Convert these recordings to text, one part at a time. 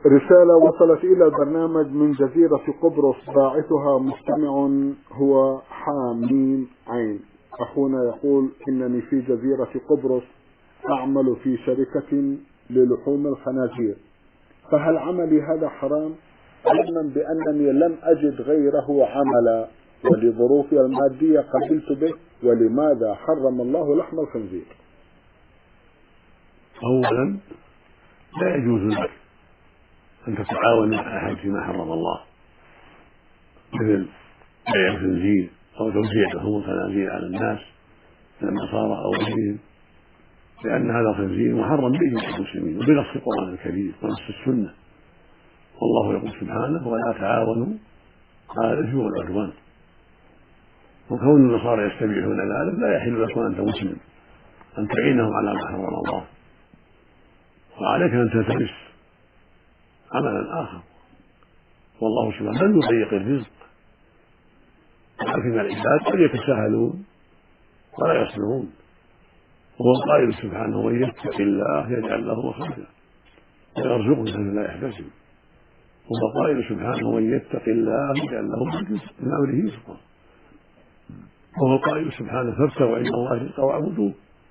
رسالة وصلت إلى البرنامج من جزيرة قبرص، باعثها مستمع هو حاميم عين. أخونا يقول: إنني في جزيرة قبرص أعمل في شركة للحوم الخنازير، فهل عملي هذا حرام؟ علما بأنني لم أجد غيره عملا، ولظروفي المادية قبلت به، ولماذا حرم الله لحم الخنزير؟ أولا، لا يجوز لك أن تتعاون مع أحد فيما حرم الله، مثل بيع الخنزير أو توزيع لحوم الخنازير على الناس من النصارى أو غيرهم، لأن هذا الخنزير محرم بإجماع المسلمين وبنص القرآن الكريم ونص السنة. والله يقول سبحانه: ولا تعاونوا على الإثم والعدوان. وكون النصارى يستبيحون ذلك لا يحل لك وأنت مسلم أن تعينهم على ما حرم الله، وعليك أن تلتمس عملا آخر. والله سبحانه لم يضيق الرزق، ولكن العباد قد يتساهلون ولا يصبرون. وهو القائل سبحانه: ومن يتق الله يجعل له مخرجا ويرزقه من حيث لا يحتسب. وهو القائل سبحانه: ومن يتق الله يجعل له من امره يسرا. وهو القائل سبحانه: فابتغوا عند الله رزقا واعبدوه.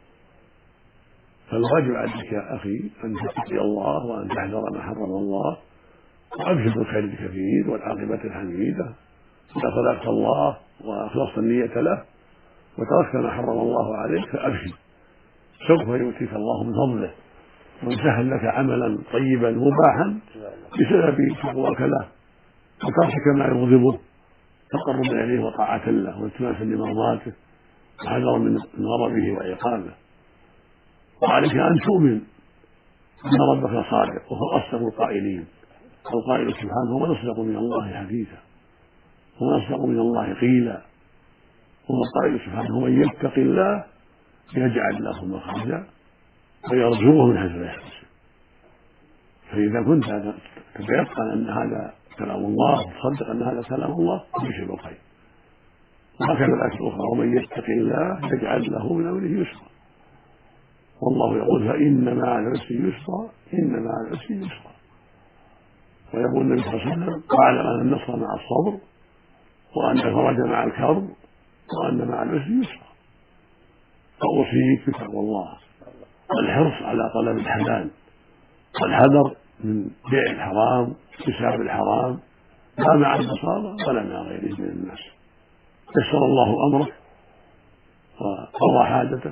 فالواجب عليك يا اخي ان تتقي الله وان تحذر ما حرم الله، وابشر بالخير الكثير والعاقبه الحميده اذا صدقت الله واخلصت النيه له وتركت ما حرم الله عليك، فابشر، سوف يؤتيك الله من فضله ويسهل لك عملا طيبا مباحا بسبب تقواك له وتركك ما يغضبه تقربا اليه وطاعه له والتماسا لمرضاته وحذرا من غضبه وعقابه. وعليك ان تؤمن ان ربك صادق وهو اصدق القائلين. القائل سبحانه: ومن اصدق من الله حديثا ومن اصدق من الله قيلا. وهو القائل سبحانه: ومن يتق الله يجعل له مخرجا ويرزقه من حيث لا يحتسب. فإذا كنت تتيقن أن هذا كلام الله وتصدق أن هذا كلام الله فبشر بالخير. وهكذا الآية الأخرى: ومن يتق الله يجعل له من أمره يسرا. والله يقول: فإن مع العسر يسرا إن مع العسر يسرا. ويقول النبي صلى الله عليه وسلم: واعلم أن النصر مع الصبر وأن الفرج مع الكرب وأن مع العسر يسرا. فأوصيك بتقوى الله والحرص على طلب الحلال والحذر من بيع الحرام واكتساب الحرام، لا مع النصارى ولا مع غيرهم من الناس. يسر الله امرك وقضى حاجتك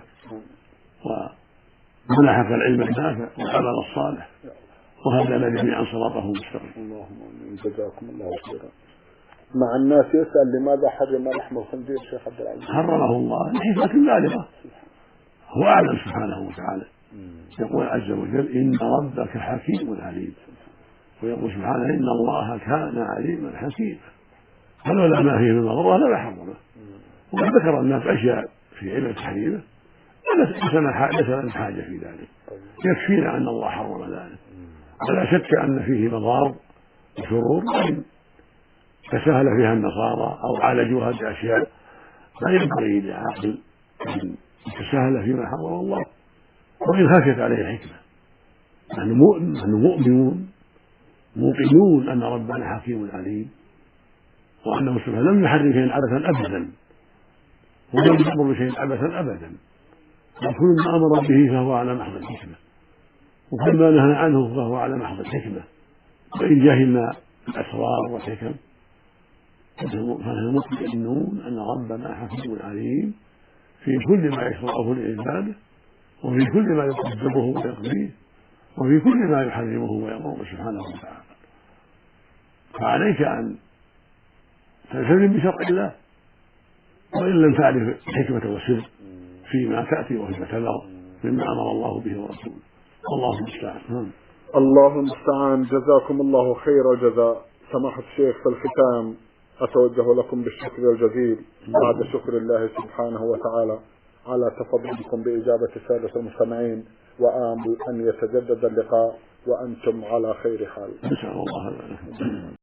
ومنحك العلم النافع والعمل الصالح، وهذا الذي جميعا صراطه مستقيم. اللهم امين. جزاكم الله خيرا. مع الناس يسأل: لماذا حرم لحم الخنزير شيخ عبد العزيز؟ حرمه الله لحكمة بالغة، هو أعلم سبحانه وتعالى. يقول عز وجل: إن ربك حكيم عليم. ويقول سبحانه: إن الله كان عليما حكيما. فلولا ما فيه من مضرة لما حرمه. وقد ذكر الناس أشياء في علم تحريمه ليس لنا حاجة في ذلك، يكفينا أن الله حرم ذلك. ولا شك أن فيه مضار وشرور وإن تساهل فيها النصارى أو عالجوها بأشياء لا ينبغي لعاقل أن يتساهل فيما حرم الله، وإن خشيت عليه حكمة. نحن مؤمنون موقنون أن ربنا حكيم عليم، وأنه سبحانه لم يحرم شيئا عبثا أبدا، ولم يأمر بشيء عبثا أبدا، وكل ما أمر به فهو على محض الحكمة، وكل ما نهى عنه فهو على محض الحكمة. وإن جهلنا الأسرار والحكم فنحن مطمئنون أن ربنا حكيم عليم في كل ما يشرعه لعباده، وفي كل ما يقدره ويقضيه، وفي كل ما يحرمه ويأمره سبحانه وتعالى. فعليك أن تلتزم بشرع الله، وإن لم تعرف الحكمة والسر فيما تأتي وفيما تذر مما أمر الله به ورسوله. الله المستعان. الله المستعان. جزاكم الله خير جزاء. سماحة الشيخ، في الختام أتوجه لكم بالشكر الجزيل بعد شكر الله سبحانه وتعالى على تفضلكم بإجابة السادة المستمعين، وآمل أن يتجدد اللقاء وأنتم على خير حال. إن شاء الله.